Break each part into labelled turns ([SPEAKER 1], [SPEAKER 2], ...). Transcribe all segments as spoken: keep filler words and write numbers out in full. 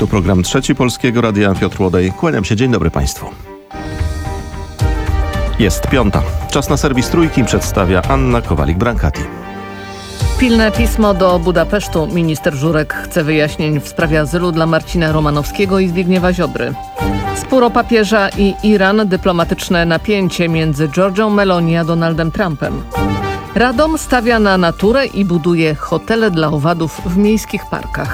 [SPEAKER 1] To program Trzeci Polskiego Radia. Piotr Łodej. Kłaniam się. Dzień dobry Państwu. Jest piąta. Czas na serwis Trójki przedstawia Anna Kowalik-Brankati.
[SPEAKER 2] Pilne pismo do Budapesztu. Minister Żurek chce wyjaśnień w sprawie azylu dla Marcina Romanowskiego i Zbigniewa Ziobry. Spór o papieża i Iran. Dyplomatyczne napięcie między Giorgią Meloni a Donaldem Trumpem. Radom stawia na naturę i buduje hotele dla owadów w miejskich parkach.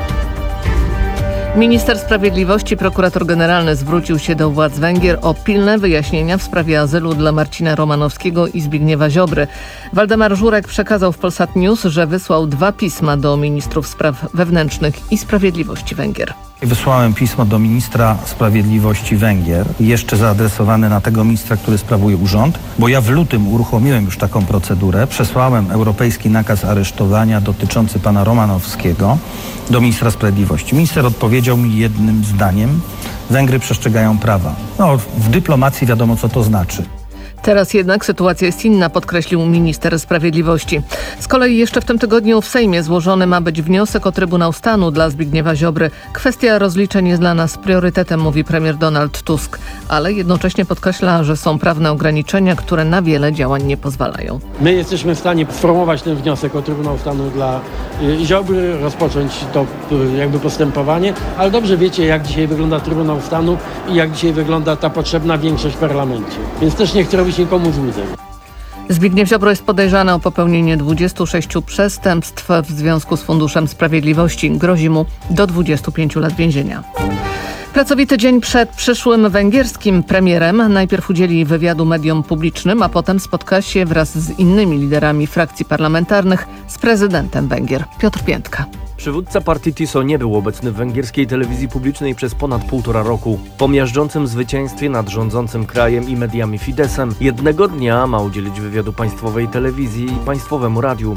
[SPEAKER 2] Minister Sprawiedliwości, prokurator generalny zwrócił się do władz Węgier o pilne wyjaśnienia w sprawie azylu dla Marcina Romanowskiego i Zbigniewa Ziobry. Waldemar Żurek przekazał w Polsat News, że wysłał dwa pisma do ministrów spraw wewnętrznych i sprawiedliwości Węgier.
[SPEAKER 3] Wysłałem pismo do ministra sprawiedliwości Węgier, jeszcze zaadresowane na tego ministra, który sprawuje urząd, bo ja w lutym uruchomiłem już taką procedurę. Przesłałem europejski nakaz aresztowania dotyczący pana Romanowskiego do ministra sprawiedliwości. Minister odpowiedział mi jednym zdaniem: Węgry przestrzegają prawa. No, w dyplomacji wiadomo, co to znaczy.
[SPEAKER 2] Teraz jednak sytuacja jest inna, podkreślił minister sprawiedliwości. Z kolei jeszcze w tym tygodniu w Sejmie złożony ma być wniosek o Trybunał Stanu dla Zbigniewa Ziobry. Kwestia rozliczeń jest dla nas priorytetem, mówi premier Donald Tusk, ale jednocześnie podkreśla, że są prawne ograniczenia, które na wiele działań nie pozwalają.
[SPEAKER 4] My jesteśmy w stanie sformułować ten wniosek o Trybunał Stanu dla Ziobry, rozpocząć to jakby postępowanie, ale dobrze wiecie, jak dzisiaj wygląda Trybunał Stanu i jak dzisiaj wygląda ta potrzebna większość w parlamencie. Więc też nie chcę robić nikomu złudzeń.
[SPEAKER 2] Zbigniew Ziobro jest podejrzany o popełnienie dwudziestu sześciu przestępstw w związku z Funduszem Sprawiedliwości. Grozi mu do dwudziestu pięciu lat więzienia. Pracowity dzień przed przyszłym węgierskim premierem. Najpierw udzieli wywiadu mediom publicznym, a potem spotka się wraz z innymi liderami frakcji parlamentarnych z prezydentem Węgier. Piotr Piętka.
[SPEAKER 5] Przywódca partii Tiso nie był obecny w węgierskiej telewizji publicznej przez ponad półtora roku. Po miażdżącym zwycięstwie nad rządzącym krajem i mediami Fideszem jednego dnia ma udzielić wywiadu państwowej telewizji i państwowemu radiu.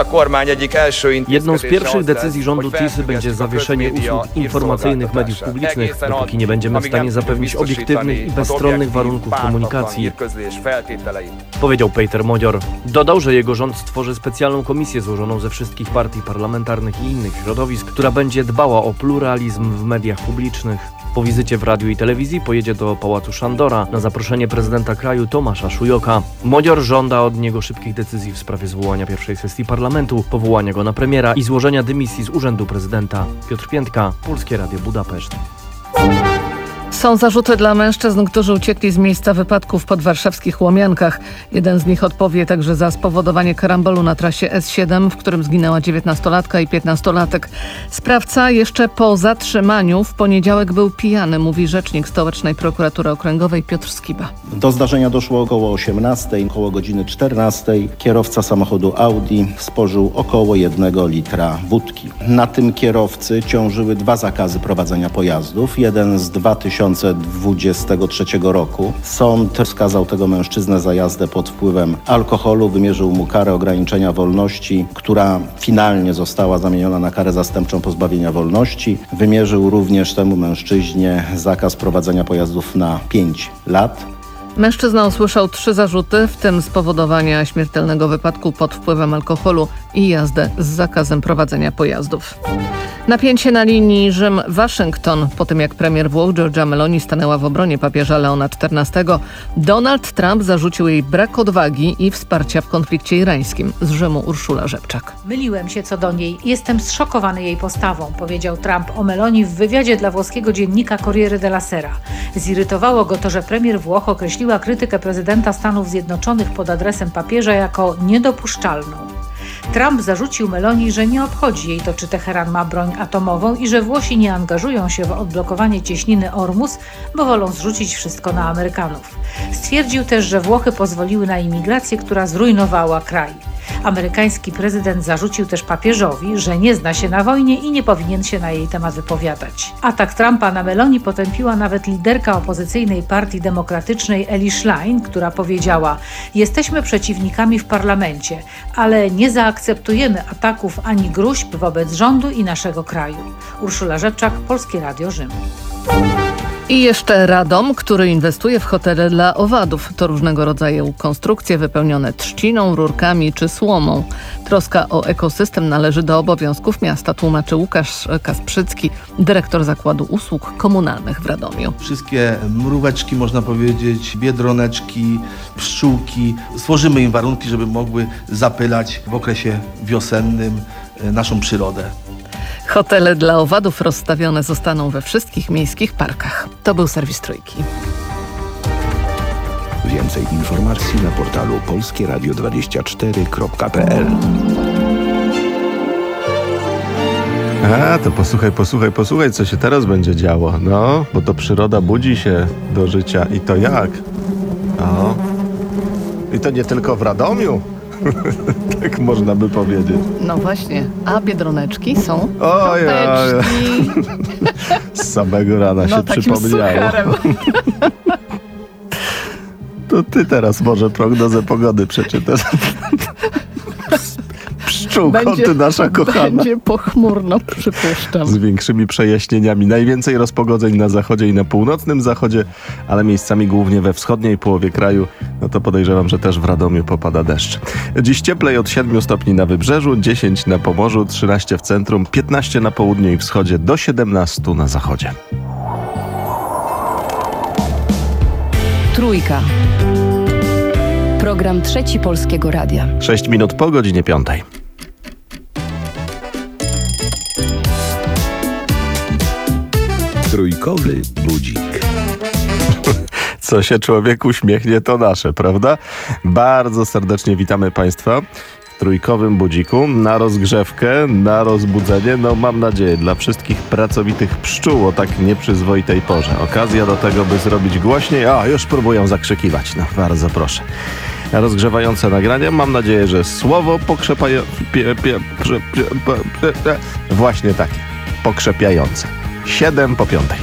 [SPEAKER 5] Jedną z pierwszych decyzji rządu Tisy będzie zawieszenie usług informacyjnych mediów publicznych, dopóki nie będziemy w stanie zapewnić obiektywnych i bezstronnych warunków komunikacji, powiedział Péter Magyar. Dodał, że jego rząd stworzy specjalną komisję złożoną ze wszystkich partii parlamentarnych i innych środowisk, która będzie dbała o pluralizm w mediach publicznych. Po wizycie w radiu i telewizji pojedzie do Pałacu Szandora na zaproszenie prezydenta kraju Tomasza Szujoka. Magyar żąda od niego szybkich decyzji w sprawie zwołania pierwszej sesji parlamentu, powołania go na premiera i złożenia dymisji z urzędu prezydenta. Piotr Piętka, Polskie Radio Budapeszt.
[SPEAKER 2] Są zarzuty dla mężczyzn, którzy uciekli z miejsca wypadku w podwarszawskich Łomiankach. Jeden z nich odpowie także za spowodowanie karambolu na trasie S siedem, w którym zginęła dziewiętnastolatka i piętnastolatek. Sprawca jeszcze po zatrzymaniu w poniedziałek był pijany, mówi rzecznik Stołecznej Prokuratury Okręgowej Piotr Skiba.
[SPEAKER 6] Do zdarzenia doszło około osiemnastej, około godziny czternastej. Kierowca samochodu Audi spożył około jednego litra wódki. Na tym kierowcy ciążyły dwa zakazy prowadzenia pojazdów. Jeden z dwa tysiące dwudziestego trzeciego roku. Sąd skazał tego mężczyznę za jazdę pod wpływem alkoholu, wymierzył mu karę ograniczenia wolności, która finalnie została zamieniona na karę zastępczą pozbawienia wolności. Wymierzył również temu mężczyźnie zakaz prowadzenia pojazdów na pięć lat.
[SPEAKER 2] Mężczyzna usłyszał trzy zarzuty, w tym spowodowania śmiertelnego wypadku pod wpływem alkoholu i jazdę z zakazem prowadzenia pojazdów. Napięcie na linii Rzym-Waszyngton. Po tym jak premier Włoch Giorgia Meloni stanęła w obronie papieża Leona czternastego, Donald Trump zarzucił jej brak odwagi i wsparcia w konflikcie irańskim. Z Rzymu Urszula Rzepczak.
[SPEAKER 7] Myliłem się co do niej. Jestem zszokowany jej postawą, powiedział Trump o Meloni w wywiadzie dla włoskiego dziennika Corriere della Sera. Zirytowało go to, że premier Włoch określiła krytykę prezydenta Stanów Zjednoczonych pod adresem papieża jako niedopuszczalną. Trump zarzucił Meloni, że nie obchodzi jej to, czy Teheran ma broń atomową i że Włosi nie angażują się w odblokowanie cieśniny Ormus, bo wolą zrzucić wszystko na Amerykanów. Stwierdził też, że Włochy pozwoliły na imigrację, która zrujnowała kraj. Amerykański prezydent zarzucił też papieżowi, że nie zna się na wojnie i nie powinien się na jej temat wypowiadać. Atak Trumpa na Meloni potępiła nawet liderka opozycyjnej Partii Demokratycznej Eli Schlein, która powiedziała: jesteśmy przeciwnikami w parlamencie, ale nie zaakceptujemy ataków ani gróźb wobec rządu i naszego kraju. Urszula Rzepczak, Polskie Radio Rzym.
[SPEAKER 2] I jeszcze Radom, który inwestuje w hotele dla owadów. To różnego rodzaju konstrukcje wypełnione trzciną, rurkami czy słomą. Troska o ekosystem należy do obowiązków miasta, tłumaczy Łukasz Kasprzycki, dyrektor Zakładu Usług Komunalnych w Radomiu.
[SPEAKER 8] Wszystkie mróweczki, można powiedzieć, biedroneczki, pszczółki, stworzymy im warunki, żeby mogły zapylać w okresie wiosennym naszą przyrodę.
[SPEAKER 2] Hotele dla owadów rozstawione zostaną we wszystkich miejskich parkach. To był serwis Trójki.
[SPEAKER 9] Więcej informacji na portalu polskie radio dwadzieścia cztery kropka p l.
[SPEAKER 1] A, to posłuchaj, posłuchaj, posłuchaj, co się teraz będzie działo. No, bo to przyroda budzi się do życia i to jak? O. I to nie tylko w Radomiu. Tak można by powiedzieć.
[SPEAKER 2] No właśnie, a biedroneczki są
[SPEAKER 1] Oj,
[SPEAKER 2] kropeczki.
[SPEAKER 1] Z samego rana
[SPEAKER 2] No
[SPEAKER 1] się
[SPEAKER 2] takim
[SPEAKER 1] przypomniało.
[SPEAKER 2] sucharem.
[SPEAKER 1] To ty teraz może prognozę pogody przeczytasz. Pszczółko, ty nasza kochana.
[SPEAKER 2] Będzie pochmurno, przypuszczam.
[SPEAKER 1] Z większymi przejaśnieniami. Najwięcej rozpogodzeń na zachodzie i na północnym zachodzie, ale miejscami głównie we wschodniej połowie kraju. No to podejrzewam, że też w Radomiu popada deszcz. Dziś cieplej od siedmiu stopni na wybrzeżu, dziesięć na Pomorzu, trzynaście w centrum, piętnaście na południu i wschodzie, do siedemnastu na zachodzie.
[SPEAKER 10] Trójka. Program Trzeci Polskiego Radia.
[SPEAKER 1] sześć minut po godzinie piątej.
[SPEAKER 9] Trójkowy budzik.
[SPEAKER 1] Co się człowiek uśmiechnie, to nasze, prawda? Bardzo serdecznie witamy Państwa w trójkowym budziku. Na rozgrzewkę, na rozbudzenie, no mam nadzieję, dla wszystkich pracowitych pszczół o tak nieprzyzwoitej porze. Okazja do tego, by zrobić głośniej. O, już próbują zakrzykiwać. No, bardzo proszę. Rozgrzewające nagrania. Mam nadzieję, że słowo pokrzepają... Pie, pie, prze, pie, pie, pie, właśnie takie. Pokrzepiające. Siedem po piątej.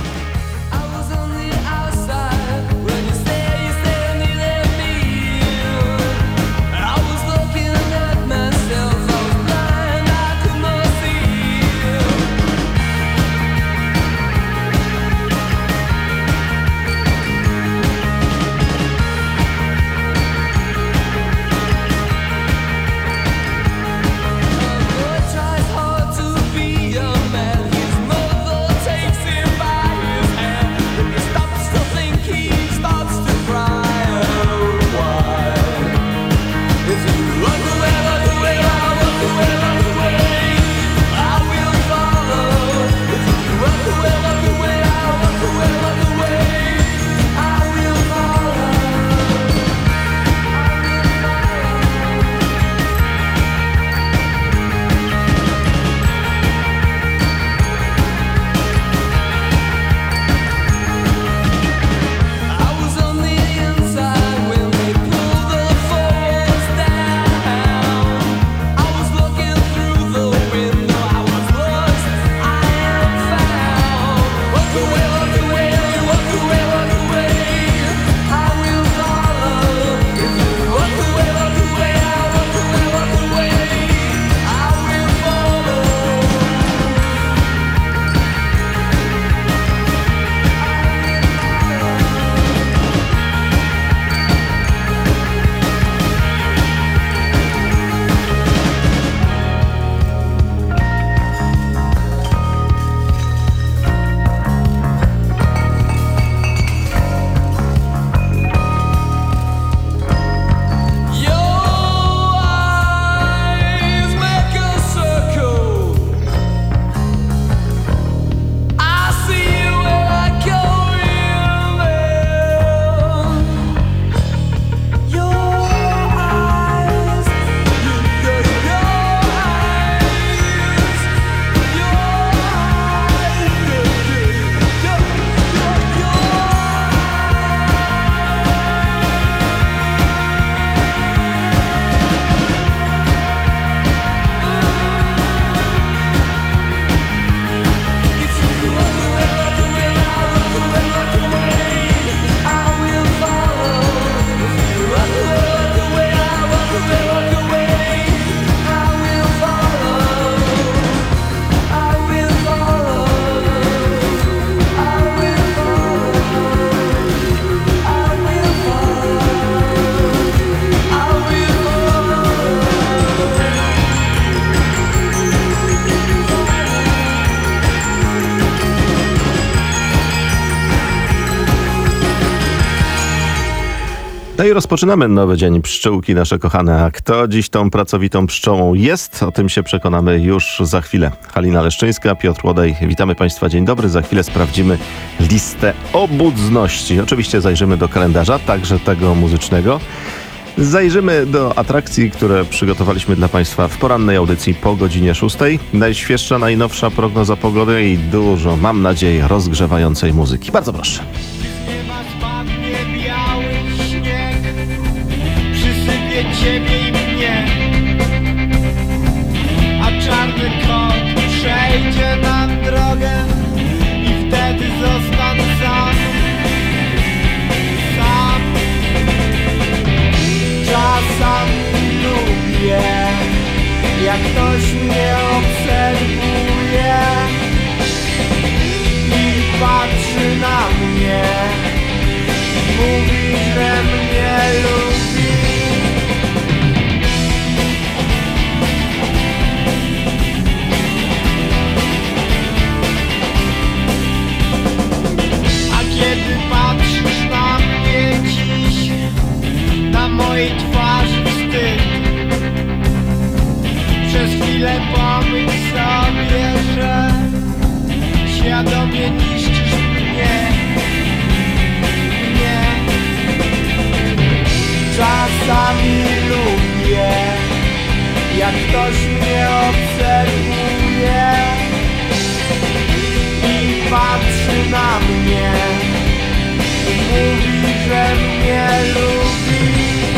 [SPEAKER 1] No i rozpoczynamy nowy dzień pszczółki nasze kochane. A kto dziś tą pracowitą pszczołą jest? O tym się przekonamy już za chwilę. Halina Leszczyńska, Piotr Łodej. Witamy Państwa, dzień dobry. Za chwilę sprawdzimy listę obudzności. Oczywiście zajrzymy do kalendarza, także tego muzycznego. Zajrzymy do atrakcji, które przygotowaliśmy dla Państwa w porannej audycji po godzinie szóstej. Najświeższa, najnowsza prognoza pogody i dużo, mam nadzieję, rozgrzewającej muzyki. Bardzo proszę.
[SPEAKER 11] Ciebie i mnie, a czarny kot przejdzie nam drogę i wtedy zostanę sam, sam. Czasami lubię, jak ktoś mnie obserwuje i patrzy na mnie, mówi, że mnie lubi. Kiedy patrzysz na mnie dziś, na mojej twarzy wstyd, przez chwilę pomyśl sobie, że świadomie niszczysz mnie, mnie. Czasami lubię, jak ktoś mnie obserwuje i patrzy na mnie, mówi, że mnie lubi.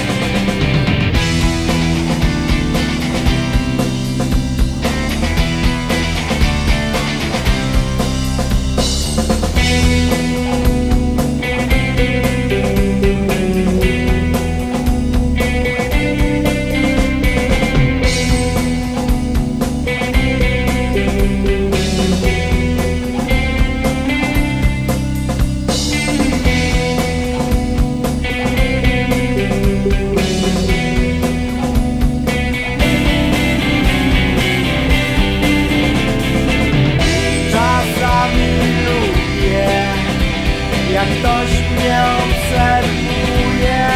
[SPEAKER 11] Jak ktoś mnie obserwuje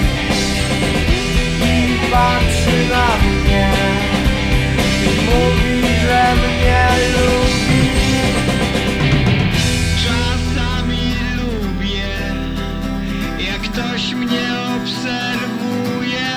[SPEAKER 11] i patrzy na mnie i mówi, że mnie lubi. Czasami lubię, jak ktoś mnie obserwuje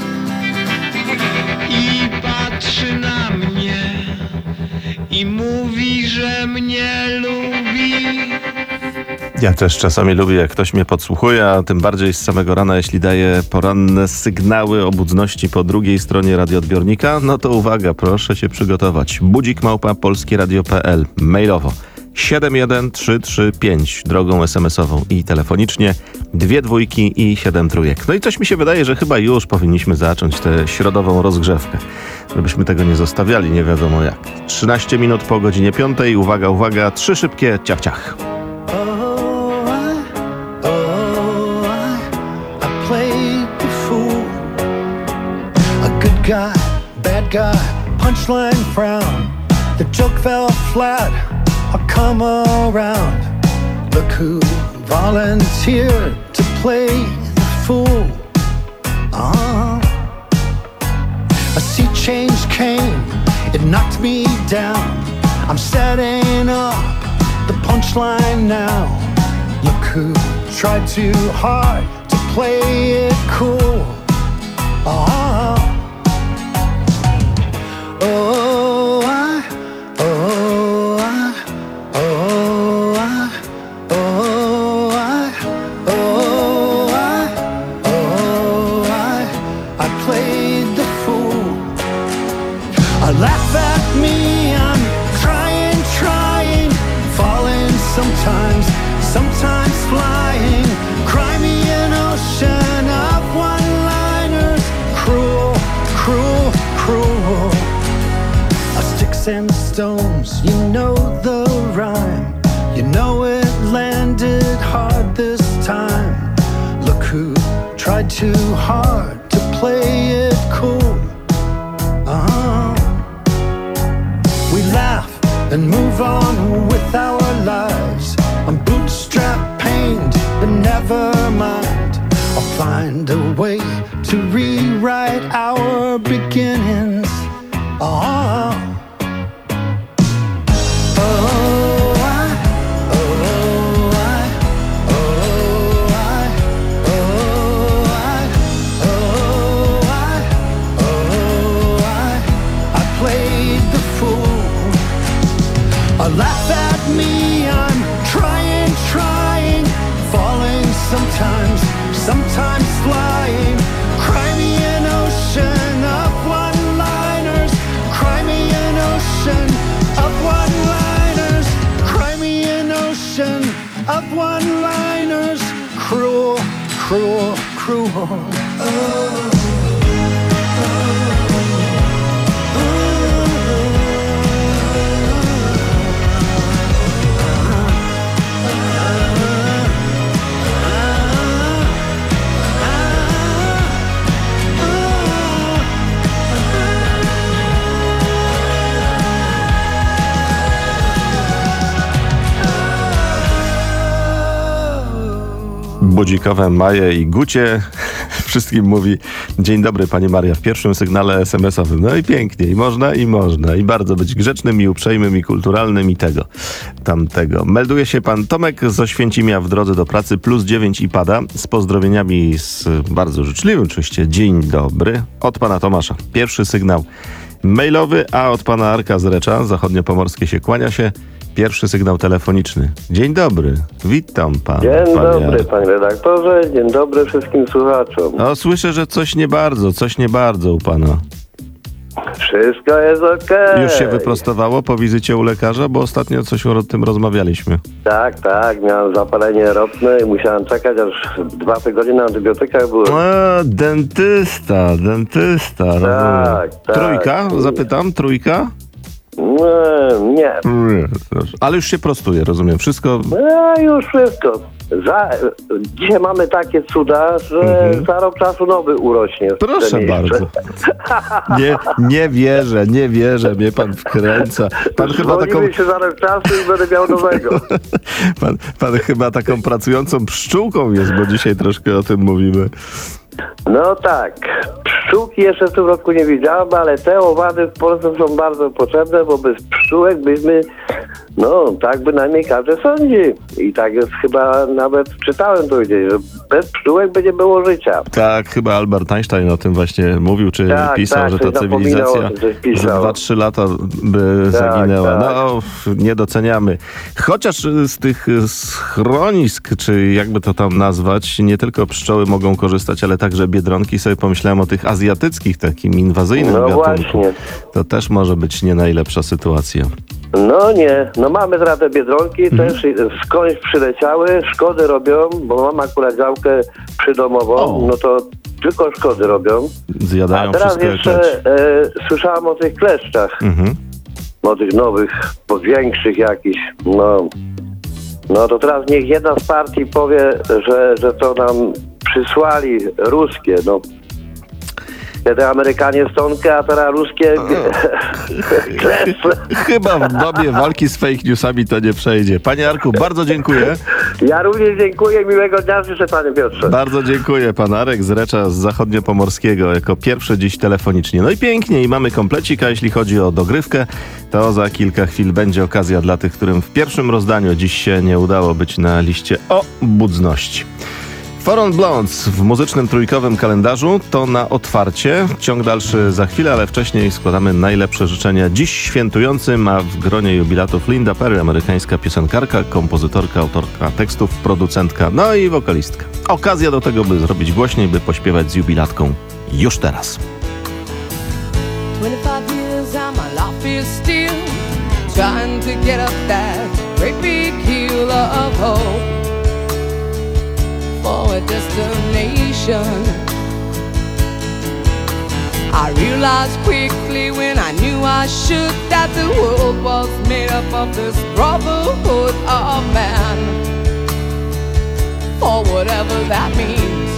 [SPEAKER 11] i patrzy na mnie i mówi, że mnie lubi.
[SPEAKER 1] Ja też czasami lubię, jak ktoś mnie podsłuchuje, a tym bardziej z samego rana, jeśli daje poranne sygnały o budności po drugiej stronie radioodbiornika, no to uwaga, proszę się przygotować. Budzik małpa polskieradio kropka p l, mailowo siedem jeden trzy trzy pięć, drogą es em esową i telefonicznie dwie dwójki i siedem trójek. No i coś mi się wydaje, że chyba już powinniśmy zacząć tę środową rozgrzewkę, żebyśmy tego nie zostawiali nie wiadomo jak. trzynaście minut po godzinie piątej, uwaga, uwaga, trzy szybkie ciach ciach.
[SPEAKER 12] Guy, bad guy, punchline frown. The joke fell flat, I'll come around. Look who volunteered to play the fool. Uh-huh. A sea change came, it knocked me down. I'm setting up the punchline now. Look who tried too hard to play it cool. Uh-huh. Oh, I, oh, I, oh, I, oh, I, oh, I, oh, I, I played the fool. I laugh at me, I'm trying, trying, falling sometimes, sometimes flying. Cry me an ocean of one-liners, cruel, cruel, cruel. Sticks and stones, you know the rhyme. You know it landed hard this time. Look who tried too hard to play it cool. Uh-huh. We laugh and move on with our lives. I'm bootstrap pained, but never mind. I'll find a way to rewrite our beginnings. Oh, oh, I, oh, I, oh, I, oh, I, oh, I, oh, I, I played the fool. I laugh at me, I'm trying, trying, falling sometimes, sometimes flying. Cry me an ocean of one-liners, cry me an ocean of one-liners, cry me an ocean of one-liners, cruel, cruel, cruel. Oh.
[SPEAKER 1] Budzikowe Maje i Gucie wszystkim mówi: dzień dobry Pani Maria, w pierwszym sygnale es em esowym. No i pięknie, i można, i można. I bardzo być grzecznym, i uprzejmym, i kulturalnym, i tego, tamtego. Melduje się Pan Tomek z Oświęcimia w drodze do pracy, plus dziewięć i pada. Z pozdrowieniami, z bardzo życzliwym oczywiście, dzień dobry, od Pana Tomasza. Pierwszy sygnał mailowy, a od Pana Arka z Recza, zachodniopomorskie się kłania się, pierwszy sygnał telefoniczny. Dzień dobry, witam Pan.
[SPEAKER 13] Dzień
[SPEAKER 1] panie
[SPEAKER 13] dobry,
[SPEAKER 1] Arku.
[SPEAKER 13] Panie redaktorze, dzień dobry wszystkim słuchaczom.
[SPEAKER 1] No, słyszę, że coś nie bardzo, coś nie bardzo u Pana.
[SPEAKER 13] Wszystko jest okej.
[SPEAKER 1] Już się wyprostowało po wizycie u lekarza, bo ostatnio coś o tym rozmawialiśmy.
[SPEAKER 13] Tak, tak, miałem zapalenie ropne i musiałem czekać, aż dwa tygodnie na antybiotykach byłem.
[SPEAKER 1] A, dentysta, dentysta.
[SPEAKER 13] Tak,
[SPEAKER 1] rozumiem.
[SPEAKER 13] tak.
[SPEAKER 1] Trójka? Zapytam, trójka?
[SPEAKER 13] Nie, nie.
[SPEAKER 1] Nie, ale już się prostuje, rozumiem. Wszystko...
[SPEAKER 13] No, już wszystko. Za, dzisiaj mamy takie cuda, że
[SPEAKER 1] Mhm.
[SPEAKER 13] za rok czasu nowy urośnie. w
[SPEAKER 1] Proszę
[SPEAKER 13] tym miejscu.
[SPEAKER 1] bardzo. Nie, nie wierzę, nie wierzę, mnie Pan wkręca. Pan chyba taką...
[SPEAKER 13] Dzwonimy się za rok czasu i będę miał nowego.
[SPEAKER 1] Pan, pan chyba taką pracującą pszczółką jest, bo dzisiaj troszkę o tym mówimy.
[SPEAKER 13] No tak. Pszczółki jeszcze w tym roku nie widziałem, ale te owady w Polsce są bardzo potrzebne, bo bez pszczółek byśmy, no tak bynajmniej każdy sądzi. I tak jest chyba, nawet czytałem to gdzieś, że bez pszczółek będzie było życia.
[SPEAKER 1] Tak, chyba Albert Einstein o tym właśnie mówił, czy
[SPEAKER 13] Tak,
[SPEAKER 1] pisał,
[SPEAKER 13] tak,
[SPEAKER 1] że
[SPEAKER 13] coś
[SPEAKER 1] ta
[SPEAKER 13] zapominał,
[SPEAKER 1] cywilizacja
[SPEAKER 13] coś pisał.
[SPEAKER 1] za dwa trzy lata by
[SPEAKER 13] Tak,
[SPEAKER 1] zaginęła.
[SPEAKER 13] tak.
[SPEAKER 1] No, nie doceniamy. Chociaż z tych schronisk, czy jakby to tam nazwać, nie tylko pszczoły mogą korzystać, ale także biedronki. Sobie pomyślałem o tych azjatyckich, takim inwazyjnym
[SPEAKER 13] No
[SPEAKER 1] gatunku.
[SPEAKER 13] właśnie.
[SPEAKER 1] To też może być nie najlepsza sytuacja.
[SPEAKER 13] No nie, no mamy teraz te Biedronki,
[SPEAKER 1] Mhm.
[SPEAKER 13] też skądś przyleciały, szkody robią, bo mam akurat działkę przydomową,
[SPEAKER 1] O.
[SPEAKER 13] no to tylko szkody robią.
[SPEAKER 1] Zjadają
[SPEAKER 13] A teraz
[SPEAKER 1] wszystko jak leci.
[SPEAKER 13] jeszcze e, słyszałem o tych kleszczach,
[SPEAKER 1] Mhm.
[SPEAKER 13] o tych nowych, powiększych jakichś, no. No to teraz niech jedna z partii powie, że, że to nam przysłali ruskie, no. Kiedy Amerykanie stonkę, a teraz ruskie kleszcze.
[SPEAKER 1] Chyba w dobie walki z fake newsami to nie przejdzie. Panie Arku, bardzo dziękuję.
[SPEAKER 13] Ja również dziękuję, miłego dnia życzę, Panie Piotrze.
[SPEAKER 1] Bardzo dziękuję. Pan Arek z Recza z zachodniopomorskiego jako pierwszy dziś telefonicznie. No i pięknie, i mamy komplecik, a jeśli chodzi o dogrywkę, to za kilka chwil będzie okazja dla tych, którym w pierwszym rozdaniu dziś się nie udało być na liście o budzności. Four on Blondes w muzycznym trójkowym kalendarzu to na otwarcie. Ciąg dalszy za chwilę, ale wcześniej składamy najlepsze życzenia dziś świętującym, a w gronie jubilatów Linda Perry, amerykańska piosenkarka, kompozytorka, autorka tekstów, producentka, no i wokalistka. Okazja do tego, by zrobić głośniej, by pośpiewać z jubilatką już teraz.
[SPEAKER 14] twenty-five years and my life is still trying to get up that great big hill of hope for a destination. I realized quickly when I knew I should that the world was made up of this brotherhood of man, for whatever that means.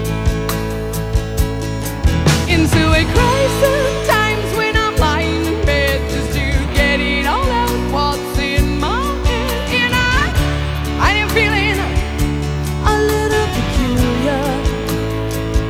[SPEAKER 14] Into a crisis times when I'm lying in bed just to get it all out what's in my head. And I, I am feeling a little peculiar.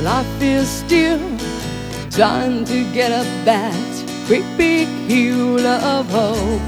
[SPEAKER 14] life is still trying to get up that great big hill of hope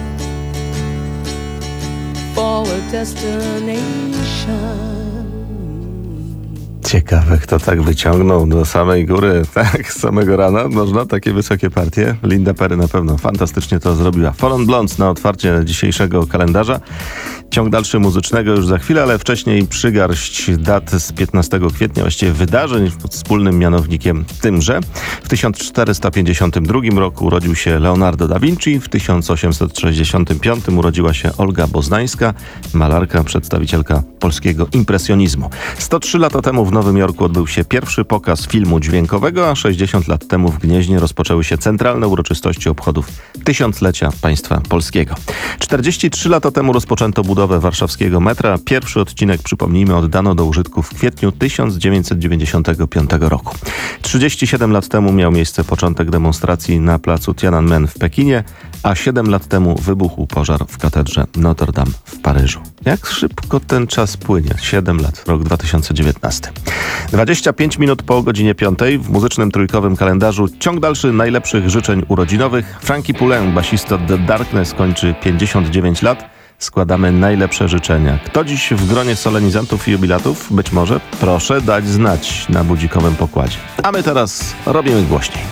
[SPEAKER 14] for a destination.
[SPEAKER 1] Ciekawe, kto tak wyciągnął do samej góry, tak, z samego rana. Można takie wysokie partie. Linda Perry na pewno fantastycznie to zrobiła. Fallon Blondes na otwarcie dzisiejszego kalendarza. Ciąg dalszy muzycznego już za chwilę, ale wcześniej przygarść dat z piętnastego kwietnia, właściwie wydarzeń pod wspólnym mianownikiem tymże. W tysiąc czterysta pięćdziesiątym drugim roku urodził się Leonardo da Vinci, w tysiąc osiemset sześćdziesiątym piątym urodziła się Olga Boznańska, malarka, przedstawicielka polskiego impresjonizmu. sto trzy lata temu w Nowym Jorku odbył się pierwszy pokaz filmu dźwiękowego, a sześćdziesiąt lat temu w Gnieźnie rozpoczęły się centralne uroczystości obchodów tysiąclecia państwa polskiego. czterdzieści trzy lata temu rozpoczęto budowę warszawskiego metra. Pierwszy odcinek, przypomnijmy, oddano do użytku w kwietniu tysiąc dziewięćset dziewięćdziesiątego piątego roku. trzydzieści siedem lat temu miał miejsce początek demonstracji na placu Tiananmen w Pekinie, a siedem lat temu wybuchł pożar w katedrze Notre Dame w Paryżu. Jak szybko ten czas płynie. siedem lat, rok dwa tysiące dziewiętnasty. dwadzieścia pięć minut po godzinie piątej w muzycznym trójkowym kalendarzu ciąg dalszy najlepszych życzeń urodzinowych. Frankie Poulenc, basista The Darkness, kończy pięćdziesiąt dziewięć lat. Składamy najlepsze życzenia. Kto dziś w gronie solenizantów i jubilatów? Być może proszę dać znać na budzikowym pokładzie. A my teraz robimy głośniej.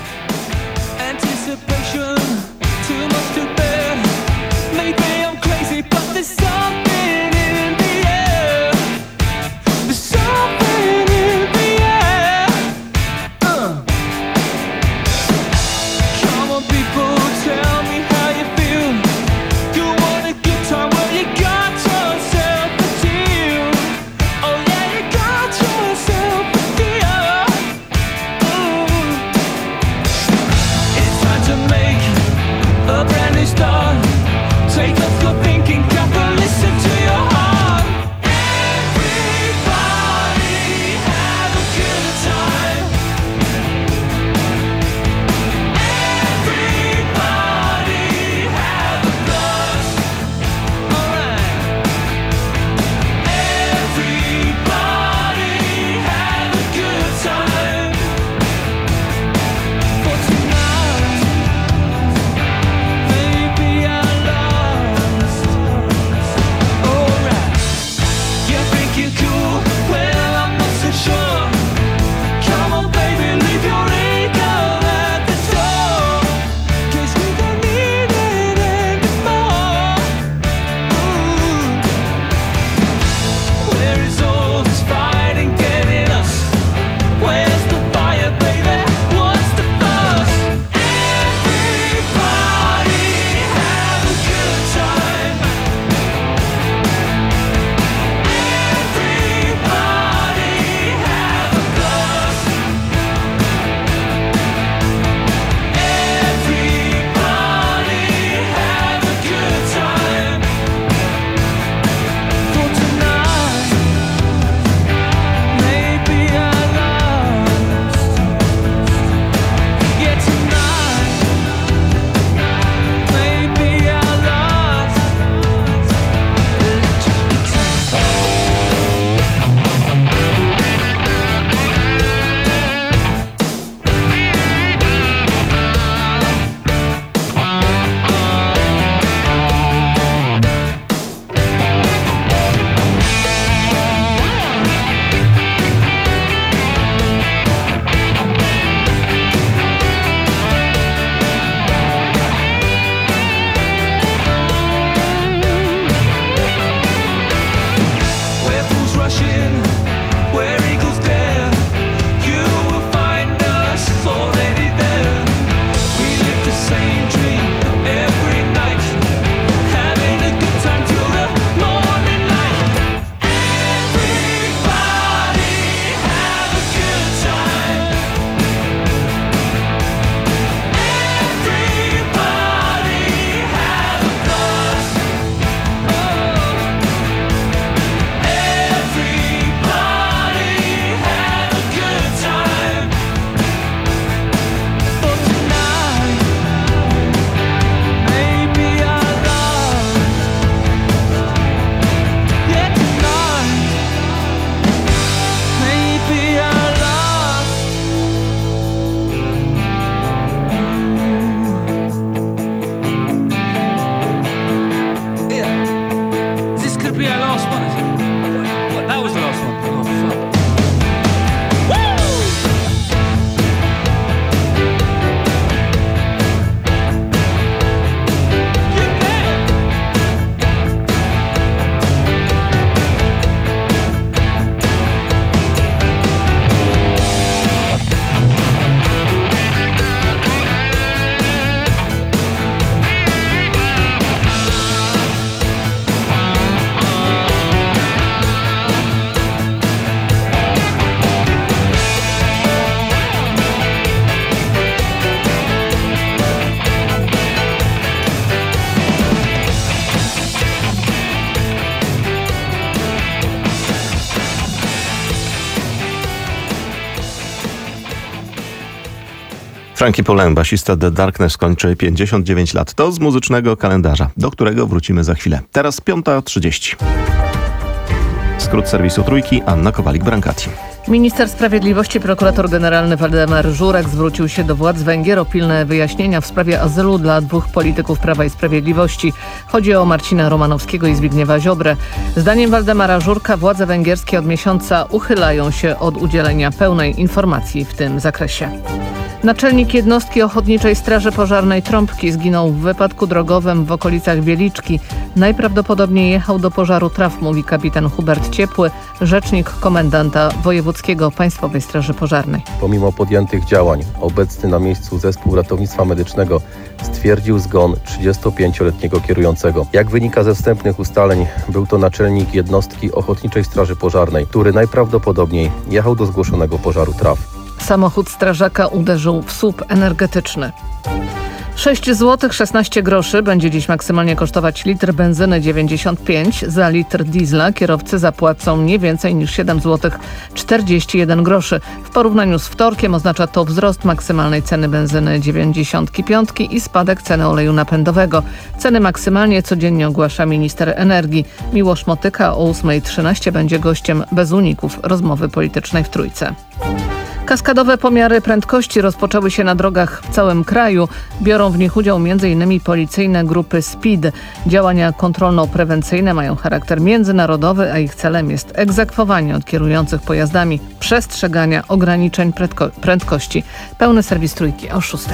[SPEAKER 1] Frankie Poulenc, basista The Darkness, kończy pięćdziesiąt dziewięć lat. To z muzycznego kalendarza, do którego wrócimy za chwilę. Teraz piąta trzydzieści. Skrót serwisu Trójki, Anna Kowalik-Brankati.
[SPEAKER 2] Minister Sprawiedliwości, prokurator generalny Waldemar Żurek zwrócił się do władz Węgier o pilne wyjaśnienia w sprawie azylu dla dwóch polityków Prawa i Sprawiedliwości. Chodzi o Marcina Romanowskiego i Zbigniewa Ziobrę. Zdaniem Waldemara Żurka władze węgierskie od miesiąca uchylają się od udzielenia pełnej informacji w tym zakresie. Naczelnik jednostki Ochotniczej Straży Pożarnej Trąbki zginął w wypadku drogowym w okolicach Wieliczki. Najprawdopodobniej jechał do pożaru traw, mówi kapitan Hubert Ciepły, rzecznik komendanta wojewódzkiego Państwowej Straży Pożarnej.
[SPEAKER 15] Pomimo podjętych działań, obecny na miejscu zespół ratownictwa medycznego stwierdził zgon trzydziestopięcioletniego kierującego. Jak wynika ze wstępnych ustaleń, był to naczelnik jednostki Ochotniczej Straży Pożarnej, który najprawdopodobniej jechał do zgłoszonego pożaru traw.
[SPEAKER 2] Samochód strażaka uderzył w słup energetyczny. sześć złotych szesnaście groszy będzie dziś maksymalnie kosztować litr benzyny dziewięćdziesiąt pięć. Za litr diesla kierowcy zapłacą nie więcej niż siedem złotych czterdzieści jeden groszy. W porównaniu z wtorkiem oznacza to wzrost maksymalnej ceny benzyny dziewięćdziesiąt pięć i spadek ceny oleju napędowego. Ceny maksymalnie codziennie ogłasza minister energii. Miłosz Motyka o ósma trzynaście będzie gościem bez uników rozmowy politycznej w Trójce. Kaskadowe pomiary prędkości rozpoczęły się na drogach w całym kraju. Biorą w nich udział między innymi policyjne grupy SPID. Działania kontrolno-prewencyjne mają charakter międzynarodowy, a ich celem jest egzekwowanie od kierujących pojazdami przestrzegania ograniczeń prędko- prędkości. Pełny serwis Trójki o szóstej.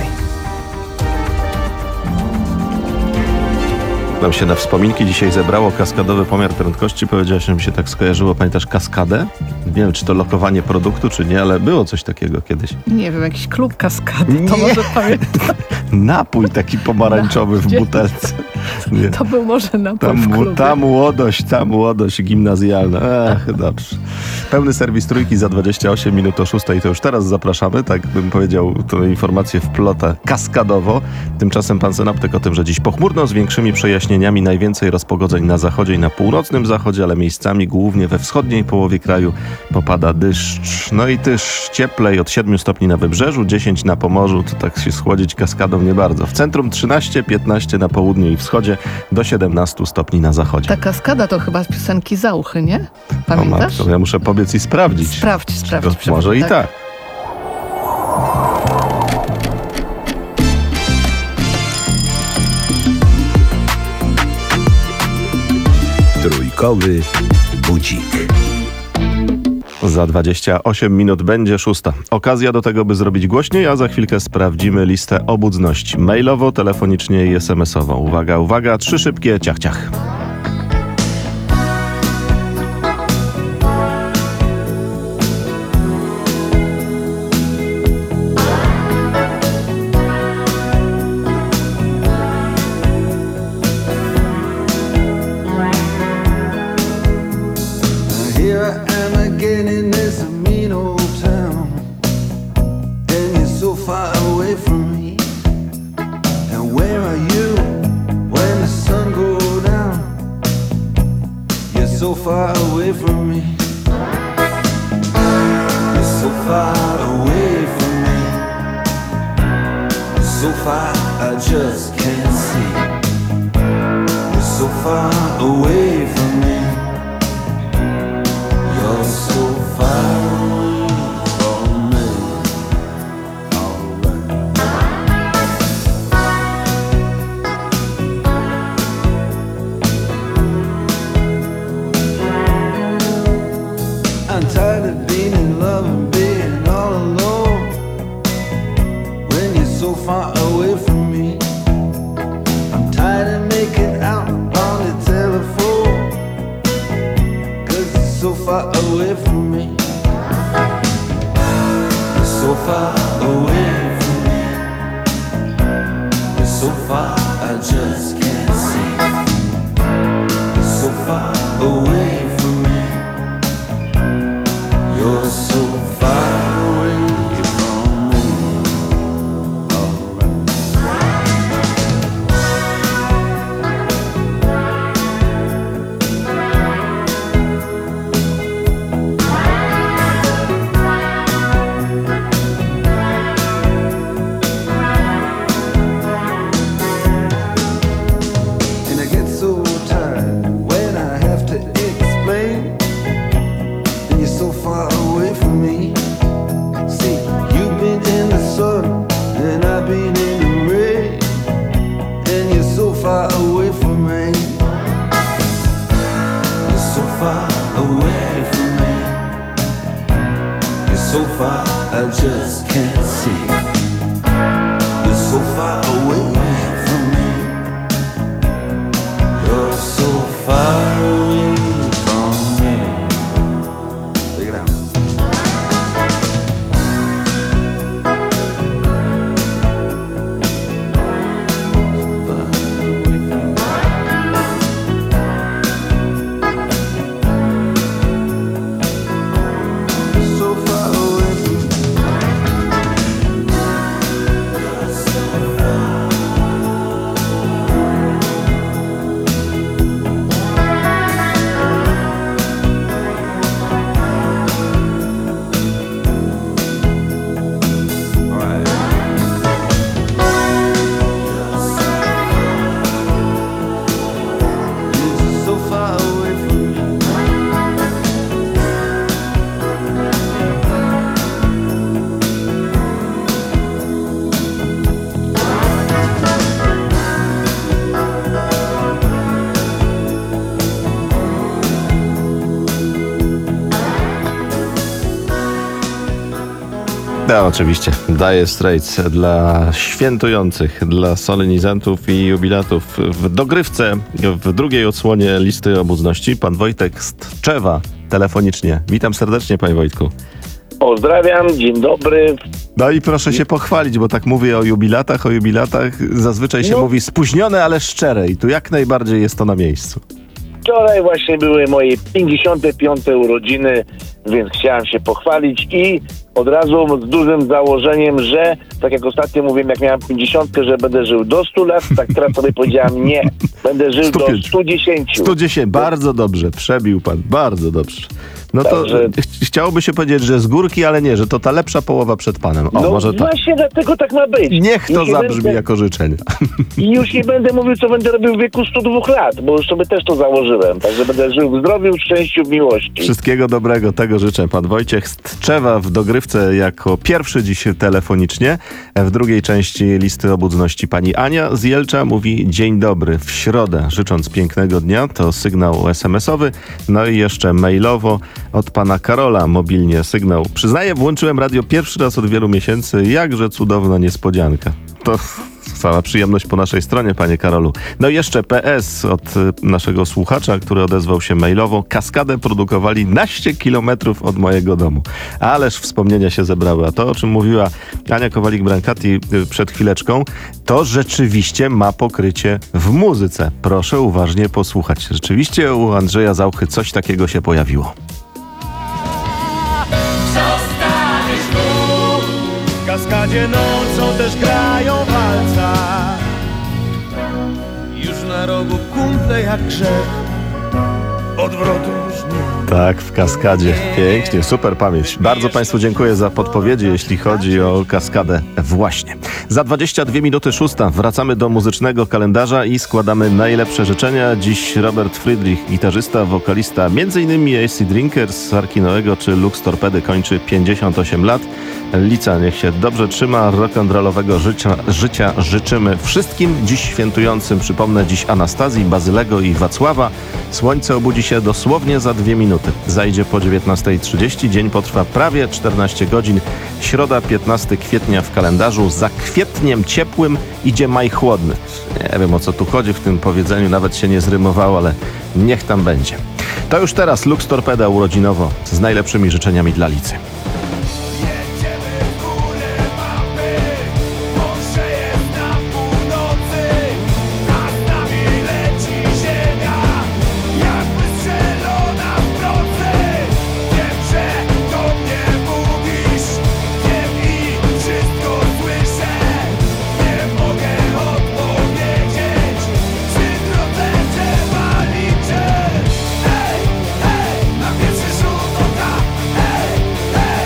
[SPEAKER 1] Nam się na wspominki dzisiaj zebrało kaskadowy pomiar prędkości. Powiedziałaś, że mi się tak skojarzyło. Pamiętasz kaskadę? Nie wiem, czy to lokowanie produktu, czy nie, ale było coś takiego kiedyś.
[SPEAKER 2] Nie wiem, jakiś klub kaskady, to
[SPEAKER 1] Nie.
[SPEAKER 2] może pamiętam.
[SPEAKER 1] Napój taki pomarańczowy w butelce. Nie.
[SPEAKER 2] To był może napój
[SPEAKER 1] Ta,
[SPEAKER 2] w
[SPEAKER 1] mu-
[SPEAKER 2] klubie.
[SPEAKER 1] ta młodość, ta młodość gimnazjalna. Ech, dobrze. Pełny serwis Trójki za dwadzieścia osiem minut o szóstej. To już teraz zapraszamy, tak bym powiedział, tę informację w plotę kaskadowo. Tymczasem pan synoptyk o tym, że dziś pochmurno z większymi przejaśnieniami, najwięcej rozpogodzeń na zachodzie i na północnym zachodzie, ale miejscami głównie we wschodniej połowie kraju popada deszcz. No i też cieplej, od siedmiu stopni na wybrzeżu, dziesięć na Pomorzu, to tak się schłodzić kaskadą nie bardzo. W centrum trzynaście piętnaście na południu i wschodzie, do siedemnaście stopni na zachodzie.
[SPEAKER 2] Ta kaskada to chyba z piosenki Zauchy, nie?
[SPEAKER 1] O
[SPEAKER 2] Pamiętasz?
[SPEAKER 1] matko, ja muszę pobiec i sprawdzić.
[SPEAKER 2] Sprawdź, sprawdź.
[SPEAKER 1] To może i tak.
[SPEAKER 9] Trójkowy budzik.
[SPEAKER 1] Za dwadzieścia osiem minut będzie szósta. Okazja do tego, by zrobić głośniej, a za chwilkę sprawdzimy listę obudzności. Mailowo, telefonicznie i es em es owo. Uwaga, uwaga, trzy szybkie ciach, ciach.
[SPEAKER 12] Here I am again in this mean old town, and you're so far away from me. And where are you when the sun goes down? You're so far away from me. You're so far away from me. So far I just can't see. You're so far away from me. You're so far away from me. I'm tired of being in love and being all alone. When you're so far away from me, I'm tired of making out on the telephone. Cause you're so far away from me. You're so far away from me. You're so far I just can't see. You're so far away from me. You're so far away from me. just can't see. You're so far away from me. You're so far away from me. Take it out. So far away from me. So far away from me.
[SPEAKER 1] No oczywiście, Dire Straits dla świętujących, dla solenizantów i jubilatów. W dogrywce, w drugiej odsłonie listy obecności pan Wojtek z Tczewa telefonicznie. Witam serdecznie, panie Wojtku.
[SPEAKER 16] Pozdrawiam, dzień dobry.
[SPEAKER 1] No i proszę się pochwalić, bo tak mówię o jubilatach, o jubilatach. Zazwyczaj się
[SPEAKER 16] No.
[SPEAKER 1] mówi spóźnione, ale szczere i tu jak najbardziej jest to na miejscu.
[SPEAKER 16] Wczoraj właśnie były moje pięćdziesiąte piąte urodziny, więc chciałem się pochwalić i od razu z dużym założeniem, że tak jak ostatnio mówiłem, jak miałem pięćdziesiątkę, że będę żył do stu lat, tak teraz sobie powiedziałem nie, będę żył
[SPEAKER 1] stu
[SPEAKER 16] do
[SPEAKER 1] pięciu.
[SPEAKER 16] stu dziesięciu.
[SPEAKER 1] sto dziesięć, bardzo dobrze, przebił pan, bardzo dobrze. No to
[SPEAKER 16] Także-
[SPEAKER 1] ch- chciałoby się powiedzieć, że z górki, ale nie, że to ta lepsza połowa przed panem. O,
[SPEAKER 16] No
[SPEAKER 1] może tak.
[SPEAKER 16] właśnie dlatego tak ma być.
[SPEAKER 1] Niech to
[SPEAKER 16] Już nie
[SPEAKER 1] zabrzmi
[SPEAKER 16] będę-
[SPEAKER 1] jako życzenie.
[SPEAKER 16] I już nie będę mówił, co będę robił w wieku stu dwóch lat, bo już sobie też to założyłem. Także będę żył w zdrowiu, w szczęściu, w miłości.
[SPEAKER 1] Wszystkiego dobrego, tego życzę. Pan Wojciech z Tczewa w dogrywce jako pierwszy dziś telefonicznie. W drugiej części listy obecności pani Ania z Jelcza mówi dzień dobry w środę, życząc pięknego dnia. To sygnał es em esowy. No i jeszcze mailowo od pana Karola mobilnie sygnał. Przyznaję, włączyłem radio pierwszy raz od wielu miesięcy. Jakże cudowna niespodzianka. To cała przyjemność po naszej stronie, panie Karolu. No i jeszcze P S od y, naszego słuchacza, który odezwał się mailowo. Kaskadę produkowali naście kilometrów od mojego domu. Ależ wspomnienia się zebrały. A to, o czym mówiła Ania Kowalik-Brankati y, przed chwileczką, to rzeczywiście ma pokrycie w muzyce. Proszę uważnie posłuchać. Rzeczywiście u Andrzeja Zauchy coś takiego się pojawiło.
[SPEAKER 11] Zostaniesz tu, w kaskadzie nocą też grają walca. Już na rogu kumple jak grzech, odwrotu już nie.
[SPEAKER 1] Tak, w kaskadzie. Pięknie, super pamięć. Bardzo państwu dziękuję za podpowiedzi, jeśli chodzi o kaskadę. Właśnie. Za dwadzieścia dwie minuty szósta wracamy do muzycznego kalendarza i składamy najlepsze życzenia. Dziś Robert Friedrich, gitarzysta, wokalista między innymi A C Drinkers, Arki Noego czy Lux Torpedy kończy pięćdziesiąt osiem lat. Lica niech się dobrze trzyma, rock'n'rollowego życia, życia życzymy wszystkim dziś świętującym. Przypomnę, dziś Anastazji, Bazylego i Wacława. Słońce obudzi się dosłownie za dwie minuty. Zajdzie po dziewiętnasta trzydzieści, dzień potrwa prawie czternaście godzin. Środa, piętnastego kwietnia w kalendarzu. Za kwietniem ciepłym idzie maj chłodny. Nie wiem, o co tu chodzi w tym powiedzeniu, nawet się nie zrymowało, ale niech tam będzie. To już teraz Lux Torpeda urodzinowo z najlepszymi życzeniami dla Licy.
[SPEAKER 11] Hey, hey, na pierwszy rzut oka. Hey, hey.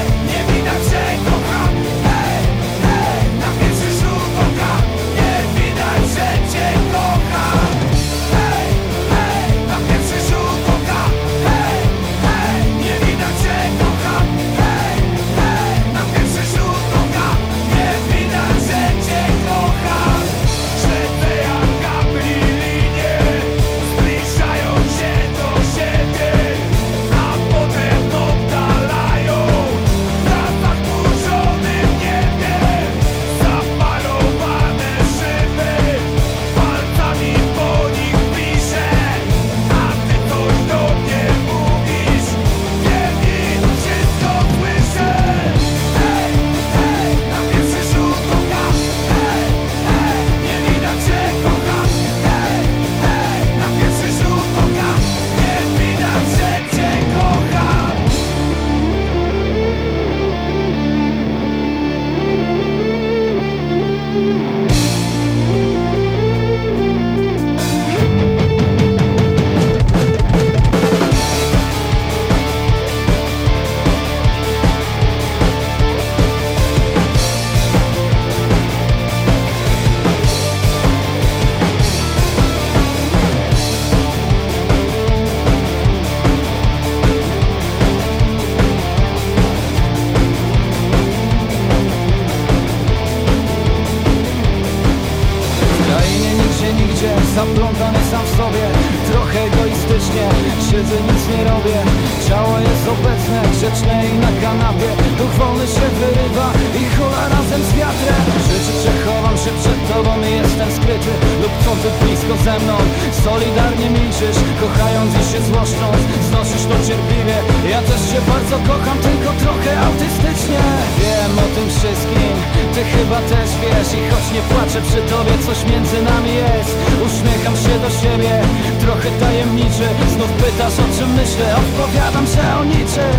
[SPEAKER 11] siedzę, nic nie robię. Ciało jest obecne, grzeczne i na kanapie. Duch wolny się wyrywa i hula razem z wiatrem. Rzeczy, że chowam się przed tobą i jestem skryty. Lub co ty blisko ze mną, solidarnie milczysz. Kochając i się złoszcząc, znosisz to cierpliwie. Ja też cię bardzo kocham, tylko trochę autystycznie. Wiem o tym wszystkim, ty chyba też wiesz. I choć nie płaczę przy tobie, coś między nami jest. Uśmiecham się do siebie, trochę tajemniczy. Znów pytasz, o czym myślę, odpowiadam, że o niczym.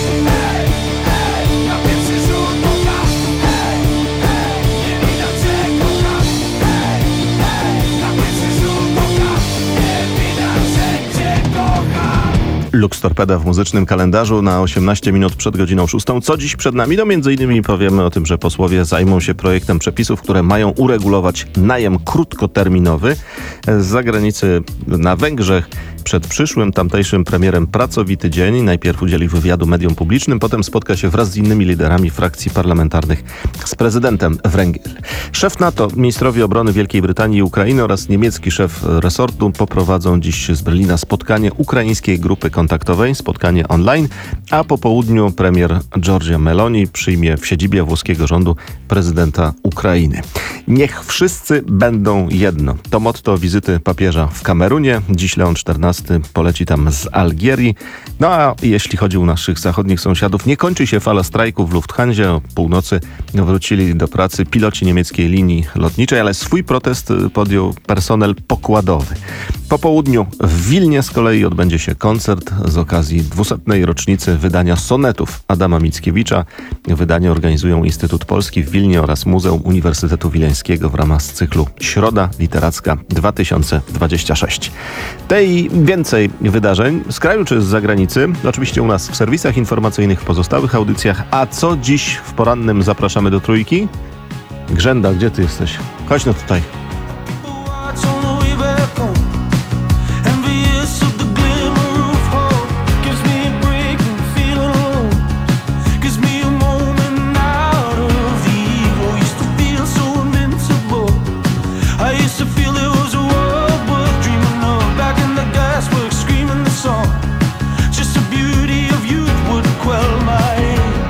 [SPEAKER 11] Ej, ej, na pierwszy rzut oka. Ej, ej, nie widać, że kocham. Ej, ej, na pierwszy rzut oka. Nie widać, że cię kocham.
[SPEAKER 1] Lux Torpeda w muzycznym kalendarzu na osiemnaście minut przed godziną szóstą. Co dziś przed nami? No między innymi powiemy o tym, że posłowie zajmą się projektem przepisów, które mają uregulować najem krótkoterminowy z zagranicy na Węgrzech. Przed przyszłym tamtejszym premierem pracowity dzień. Najpierw udzieli wywiadu mediom publicznym, potem spotka się wraz z innymi liderami frakcji parlamentarnych z prezydentem Węgier. Szef NATO, ministrowie obrony Wielkiej Brytanii i Ukrainy oraz niemiecki szef resortu poprowadzą dziś z Berlina spotkanie ukraińskiej grupy kontaktowej, spotkanie online, a po południu premier Giorgia Meloni przyjmie w siedzibie włoskiego rządu prezydenta Ukrainy. Niech wszyscy będą jedno. To motto wizyty papieża w Kamerunie. Dziś Leon czternasty poleci tam z Algierii. No a jeśli chodzi o naszych zachodnich sąsiadów, nie kończy się fala strajków w Lufthansie. O północy wrócili do pracy piloci niemieckiej linii lotniczej, ale swój protest podjął personel pokładowy. Po południu w Wilnie z kolei odbędzie się koncert z okazji dwusetnej rocznicy wydania sonetów Adama Mickiewicza. Wydanie organizują Instytut Polski w Wilnie oraz Muzeum Uniwersytetu Wileńskiego w ramach cyklu Środa Literacka dwa tysiące dwudziesty szósty. Tej więcej wydarzeń z kraju czy z zagranicy, oczywiście u nas w serwisach informacyjnych, w pozostałych audycjach. A co dziś w porannym zapraszamy do Trójki? Grzęda, gdzie ty jesteś? Chodź no tutaj.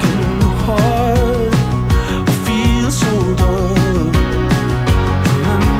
[SPEAKER 12] Feel so done.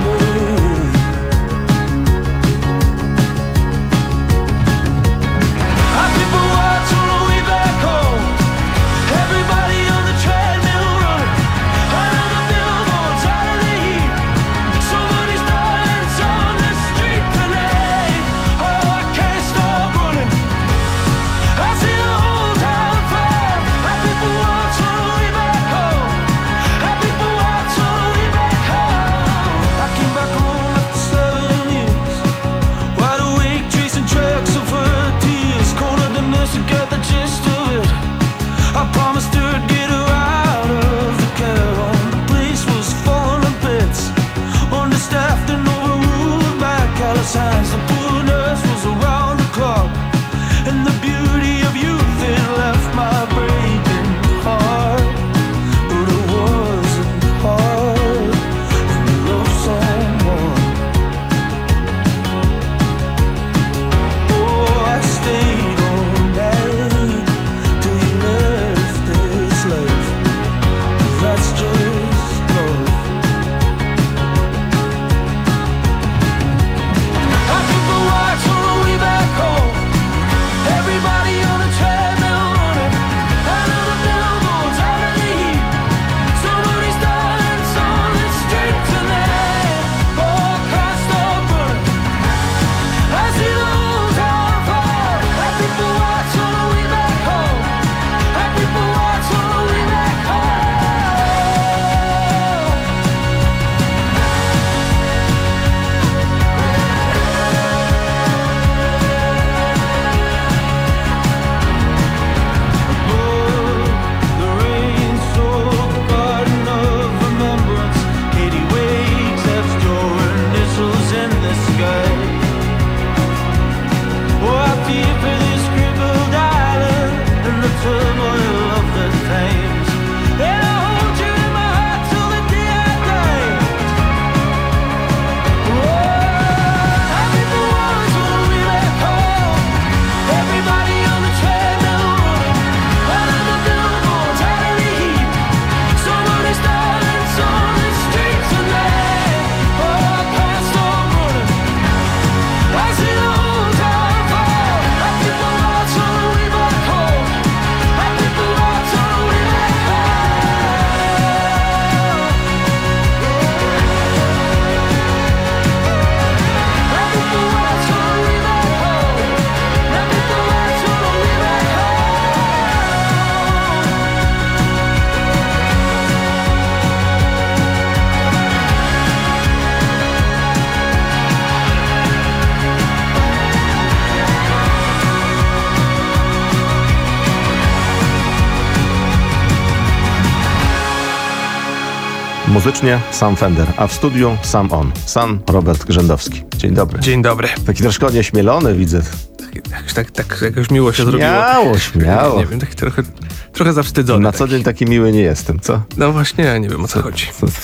[SPEAKER 1] Muzycznie sam Fender, a w studiu sam on, sam Robert Grzędowski. Dzień dobry.
[SPEAKER 17] Dzień dobry.
[SPEAKER 1] Taki troszkę onieśmielony widzę.
[SPEAKER 17] Tak, tak, tak jakoś miło się zrobiło.
[SPEAKER 1] Śmiało, śmiało.
[SPEAKER 17] Nie wiem, tak trochę, trochę zawstydzony.
[SPEAKER 1] Na co
[SPEAKER 17] taki.
[SPEAKER 1] dzień taki miły nie jestem, co?
[SPEAKER 17] No właśnie, ja nie wiem, o co chodzi.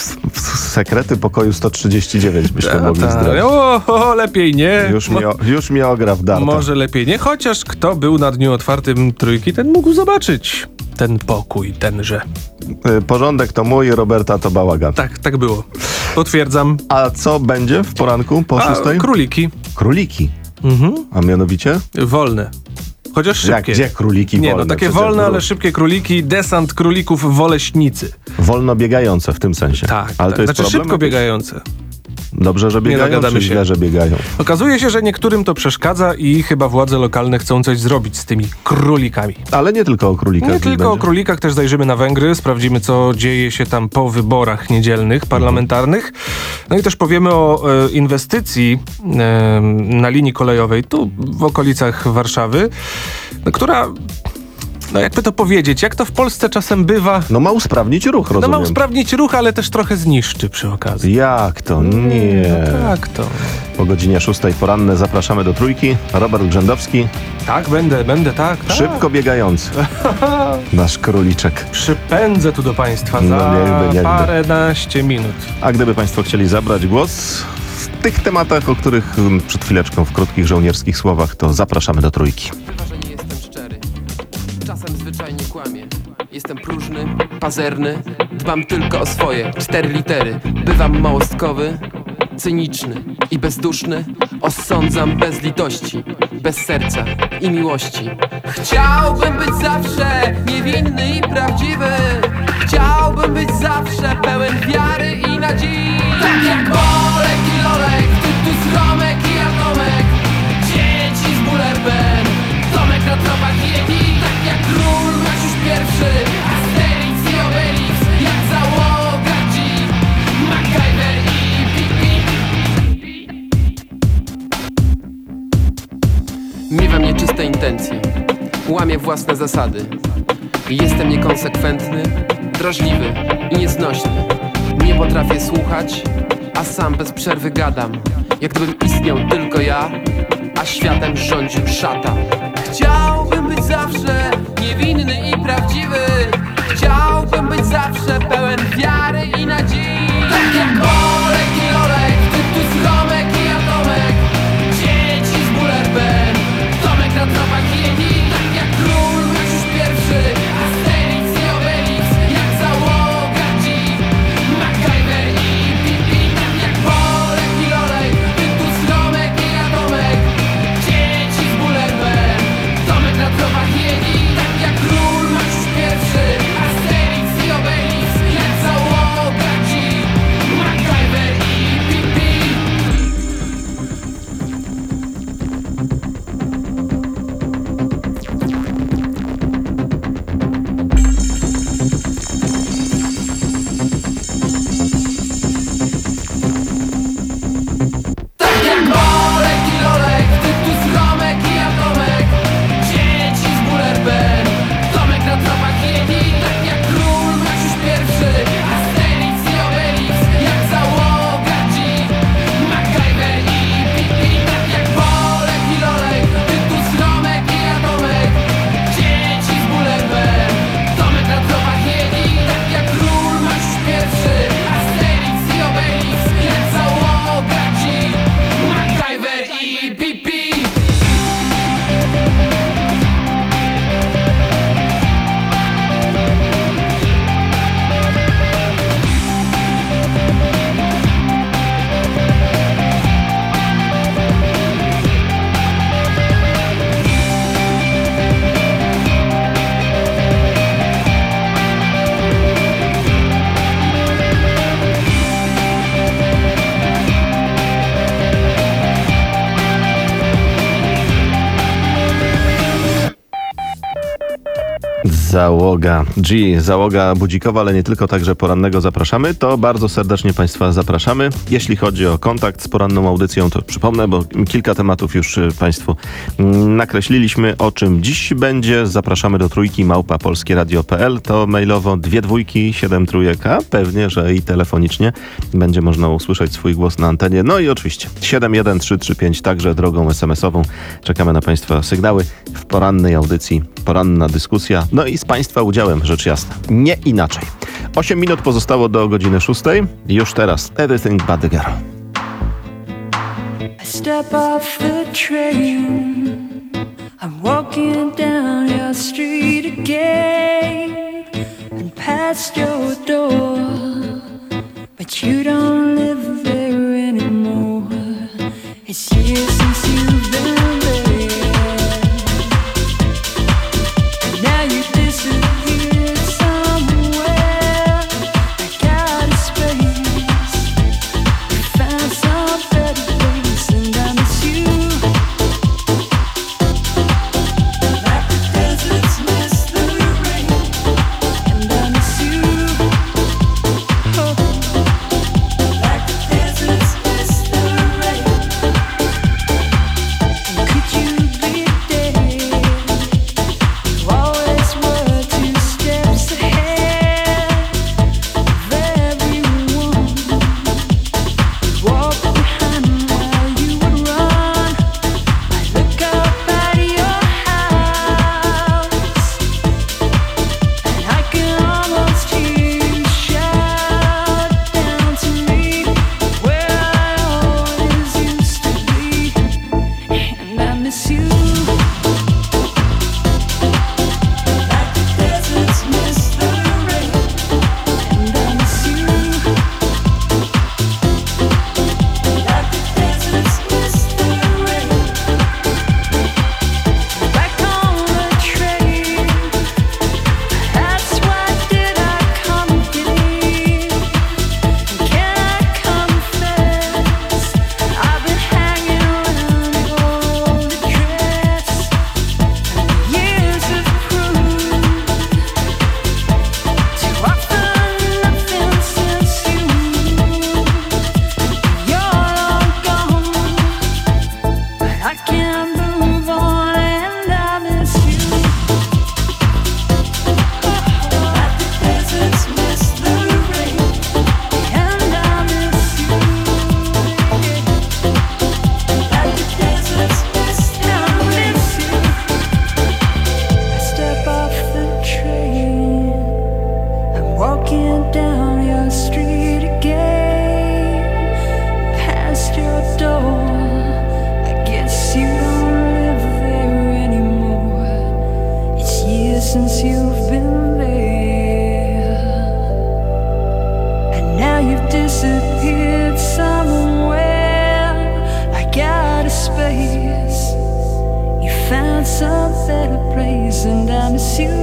[SPEAKER 1] Sekrety pokoju sto trzydzieści dziewięć byśmy mogli
[SPEAKER 17] ta,
[SPEAKER 1] zdradzić.
[SPEAKER 17] o, o, lepiej nie.
[SPEAKER 1] Już mi, o, już mi ogra w darta.
[SPEAKER 17] Może lepiej nie, chociaż kto był na dniu otwartym Trójki, ten mógł zobaczyć ten pokój, tenże.
[SPEAKER 1] Y, Porządek to mój, Roberta to bałagan.
[SPEAKER 17] Tak, tak było. Potwierdzam.
[SPEAKER 1] A co będzie w poranku po
[SPEAKER 17] A,
[SPEAKER 1] szóstej?
[SPEAKER 17] króliki.
[SPEAKER 1] Króliki.
[SPEAKER 17] Mhm.
[SPEAKER 1] A mianowicie?
[SPEAKER 17] Wolne. Chociaż szybkie.
[SPEAKER 1] Jak, gdzie króliki
[SPEAKER 17] Nie,
[SPEAKER 1] wolne?
[SPEAKER 17] no takie
[SPEAKER 1] Przecież
[SPEAKER 17] wolne,
[SPEAKER 1] w-
[SPEAKER 17] ale szybkie króliki, desant królików w Oleśnicy.
[SPEAKER 1] Wolno biegające w tym sensie.
[SPEAKER 17] Tak,
[SPEAKER 1] ale
[SPEAKER 17] tak.
[SPEAKER 1] to jest
[SPEAKER 17] Znaczy
[SPEAKER 1] problem
[SPEAKER 17] szybko
[SPEAKER 1] jakiś?
[SPEAKER 17] biegające.
[SPEAKER 1] Dobrze, że
[SPEAKER 17] Nie
[SPEAKER 1] biegają,
[SPEAKER 17] dogadamy
[SPEAKER 1] czy
[SPEAKER 17] się.
[SPEAKER 1] źle, że biegają?
[SPEAKER 17] Okazuje się, że niektórym to przeszkadza i chyba władze lokalne chcą coś zrobić z tymi królikami.
[SPEAKER 1] Ale nie tylko o królikach.
[SPEAKER 17] Nie
[SPEAKER 1] dziś
[SPEAKER 17] tylko o
[SPEAKER 1] będzie.
[SPEAKER 17] królikach, też zajrzymy na Węgry, sprawdzimy, co dzieje się tam po wyborach niedzielnych, parlamentarnych. No i też powiemy o e, inwestycji e, na linii kolejowej, tu w okolicach Warszawy, no, która... No jakby to powiedzieć, jak to w Polsce czasem bywa...
[SPEAKER 1] No ma usprawnić ruch,
[SPEAKER 17] No
[SPEAKER 1] rozumiem.
[SPEAKER 17] ma usprawnić ruch, ale też trochę zniszczy przy okazji.
[SPEAKER 1] Jak to? Nie.
[SPEAKER 17] No tak to.
[SPEAKER 1] Po godzinie szóstej poranne zapraszamy do Trójki. Robert Grzędowski,
[SPEAKER 17] Tak, będę, będę, tak, tak.
[SPEAKER 1] szybko biegający. Nasz króliczek.
[SPEAKER 17] Przypędzę tu do Państwa
[SPEAKER 1] No
[SPEAKER 17] za
[SPEAKER 1] niechby, niechby.
[SPEAKER 17] paręnaście minut.
[SPEAKER 1] A gdyby Państwo chcieli zabrać głos w tych tematach, o których mm, przed chwileczką w krótkich żołnierskich słowach, to zapraszamy do Trójki.
[SPEAKER 18] Bywa, że nie jestem szczery. Czasem zwyczajnie kłamię. Jestem próżny, pazerny, dbam tylko o swoje cztery litery. Bywam małostkowy, cyniczny i bezduszny. Osądzam bez litości, bez serca i miłości. Chciałbym być zawsze niewinny i prawdziwy. Chciałbym być zawsze pełen wiary i nadziei. Tak jak Bolek i Lolek, Tytus, Romek i Atomek, dzieci z Bullerben, Tomek na tropach Yeti. Tak jak król Maciusz pierwszy, Asterix i Obelix, jak załoga G, MacGyver i Pippi. Miewam nieczyste intencje, łamię własne zasady. Jestem niekonsekwentny, drażliwy i nieznośny. Nie potrafię słuchać, a sam bez przerwy gadam. Jak gdybym istniał tylko ja, a światem rządził szatan. Chciałbym być zawsze niewinny i prawdziwy. Chciałbym być zawsze pełen wiary i nadziei. Tak jak Bolek i Lolek, Tytus, Romek i Atomek, dzieci z Bullerben, Tomek na tropach Yeti. Tak jak król Maciusz pierwszy, Asterix i Obelix, jak załoga G, MacGyver i Pippi. Tak jak Bolek i Lolek, Tytus, Romek i Atomek, dzieci z Bullerben, Tomek na tropach Yeti. Tak jak król Maciusz pierwszy, Asterix i Obelix, jak załoga G,
[SPEAKER 1] Załoga G, załoga budzikowa, ale nie tylko, także porannego zapraszamy. To bardzo serdecznie Państwa zapraszamy. Jeśli chodzi o kontakt z poranną audycją, to przypomnę, bo kilka tematów już Państwu nakreśliliśmy, o czym dziś będzie. Zapraszamy do trójki małpa polskieradio kropka p l. To mailowo dwie dwójki, siedem trójek, a pewnie, że i telefonicznie będzie można usłyszeć swój głos na antenie. No i oczywiście siedem jeden trzy trzy pięć, także drogą es em esową. Czekamy na Państwa sygnały w porannej audycji. Poranna dyskusja. No i z Państwa udziałem, rzecz jasna. Nie inaczej. osiem minut pozostało do godziny szóstej. Już teraz Everything But The Girl.
[SPEAKER 19] I step off the train, I'm walking down your street again and past your door, but you don't live there anymore. It's years since you've been there, and now you disappeared somewhere. I got a space, you found some better place, and I miss you like the deserts miss the rain, and I miss you oh, like the deserts miss the rain. And could you be there? You always were two steps ahead of everyone. Walk behind while you would run. I look up at your house, and I can almost hear you shout down to me where I always used to be, and I miss you like the deserts miss the rain, and I miss you like the deserts miss the rain. Back on the train, that's why did I come again? Can I confess, I've been hanging around your old address, and the years have proved to offer nothing since you you're long gone, but I can't move on, and I miss you like the deserts miss the rain, and I miss you like the deserts miss the rain. I step off the train, I'm walking down your street again, past your door. I guess you don't live there anymore. It's years since you've been there, and now you've disappeared somewhere. I got a space, you found some better place, and I miss you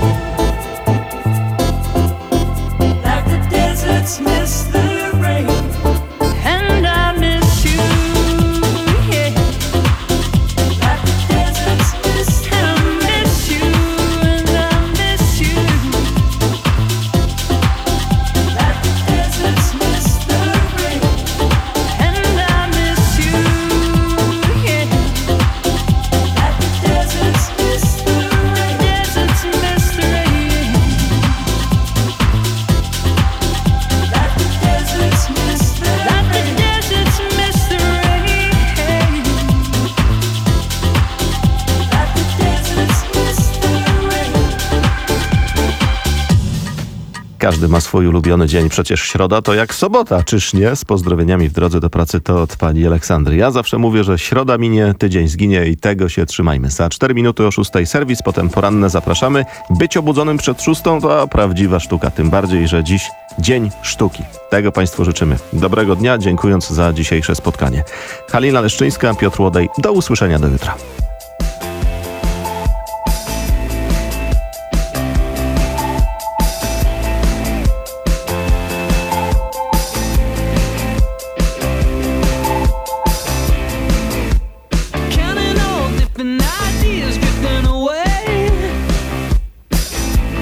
[SPEAKER 19] like the deserts miss the rain, and I miss you, yeah, like the deserts miss the rain. I miss you, and I miss you like the deserts miss the rain, and I miss you, yeah, like the deserts miss the rain. Deserts miss the rain, like the deserts miss the rain, like the deserts miss the rain, like the deserts miss the rain.
[SPEAKER 1] Każdy ma swój ulubiony dzień. Przecież środa to jak sobota, czyż nie? Z pozdrowieniami w drodze do pracy to od pani Aleksandry. Ja zawsze mówię, że środa minie, tydzień zginie i tego się trzymajmy. Za cztery minuty o szóstej serwis, potem poranne zapraszamy. Być obudzonym przed szóstą to prawdziwa sztuka. Tym bardziej, że dziś Dzień Sztuki. Tego Państwu życzymy. Dobrego dnia, dziękując za dzisiejsze spotkanie. Halina Leszczyńska, Piotr Łodej. Do usłyszenia do jutra.
[SPEAKER 11] Counting all different ideas drifting away.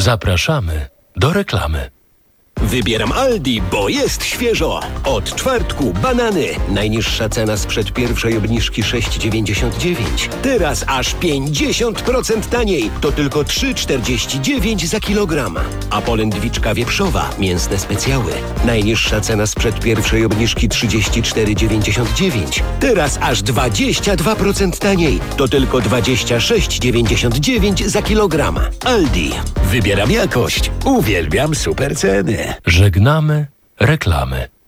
[SPEAKER 20] Zapraszamy do reklamy. Wybieram Aldi, bo jest świeżo. Od czwartku banany. Najniższa cena sprzed pierwszej obniżki sześć dziewięćdziesiąt dziewięć. Teraz aż pięćdziesiąt procent taniej. To tylko trzy czterdzieści dziewięć za kilogram. A polędwiczka wieprzowa, mięsne specjały. Najniższa cena sprzed pierwszej obniżki trzydzieści cztery dziewięćdziesiąt dziewięć. Teraz aż dwadzieścia dwa procent taniej. To tylko dwadzieścia sześć dziewięćdziesiąt dziewięć za kilogram. Aldi. Wybieram jakość. Uwielbiam super ceny. Żegnamy reklamy.